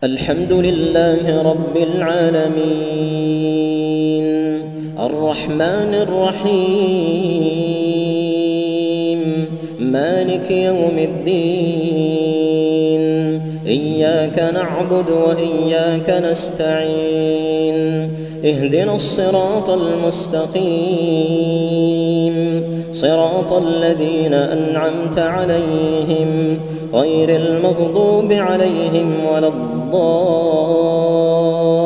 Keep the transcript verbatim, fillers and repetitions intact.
الحمد لله رب العالمين الرحمن الرحيم مالك يوم الدين إياك نعبد وإياك نستعين اهدنا الصراط المستقيم صراط الذين أنعمت عليهم غير المغضوب عليهم ولا الضالين